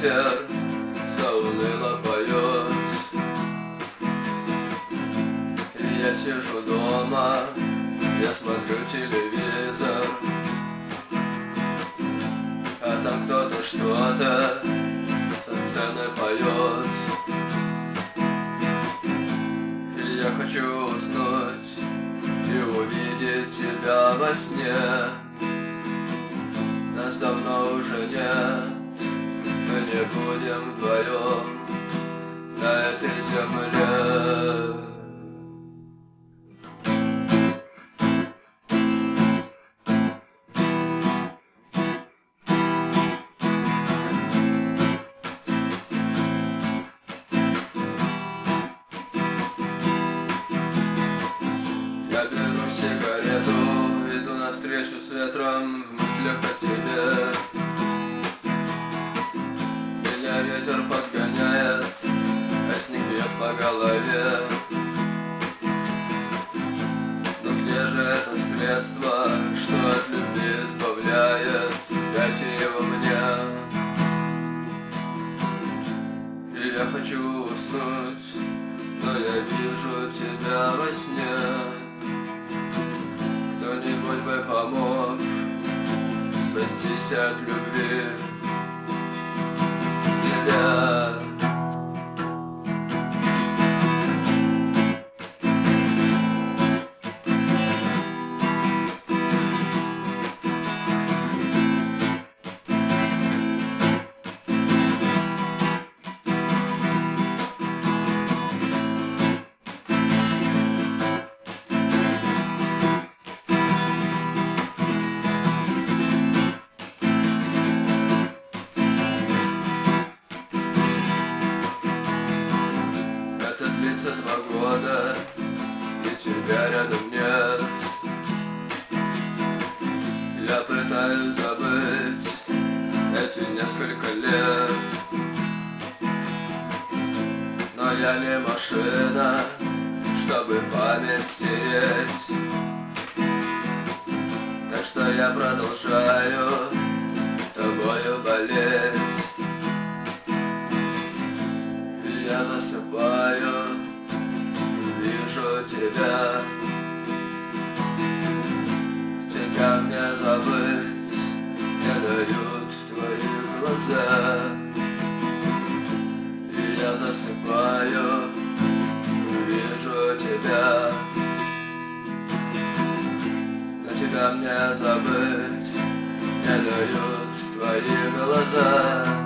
ветер зауныло поет. И я сижу дома, я смотрю телевизор, а там кто-то что-то со сцены поет. И я хочу уснуть и увидеть тебя во сне. Нас давно уже нет, мы не будем вдвоем на этой земле. Я беру сигарету, иду навстречу с ветром, в мыслях о тебе. Меня ветер подгоняет, а снег бьет по голове. Но где же это средство, что от любви избавляет? Дайте его мне. И я хочу уснуть, но я вижу тебя во сне. Кто-нибудь бы помог спастись от любви тебя. Это длится 2 года, и тебя рядом нет. Я пытаюсь забыть эти несколько лет, но я не машина, чтобы память стереть. Так что я продолжаю тобою болеть. Я засыпаю, вижу тебя. Тебя мне забыть не дают твои глаза. И я засыпаю, вижу тебя. Но тебя мне забыть не дают твои глаза.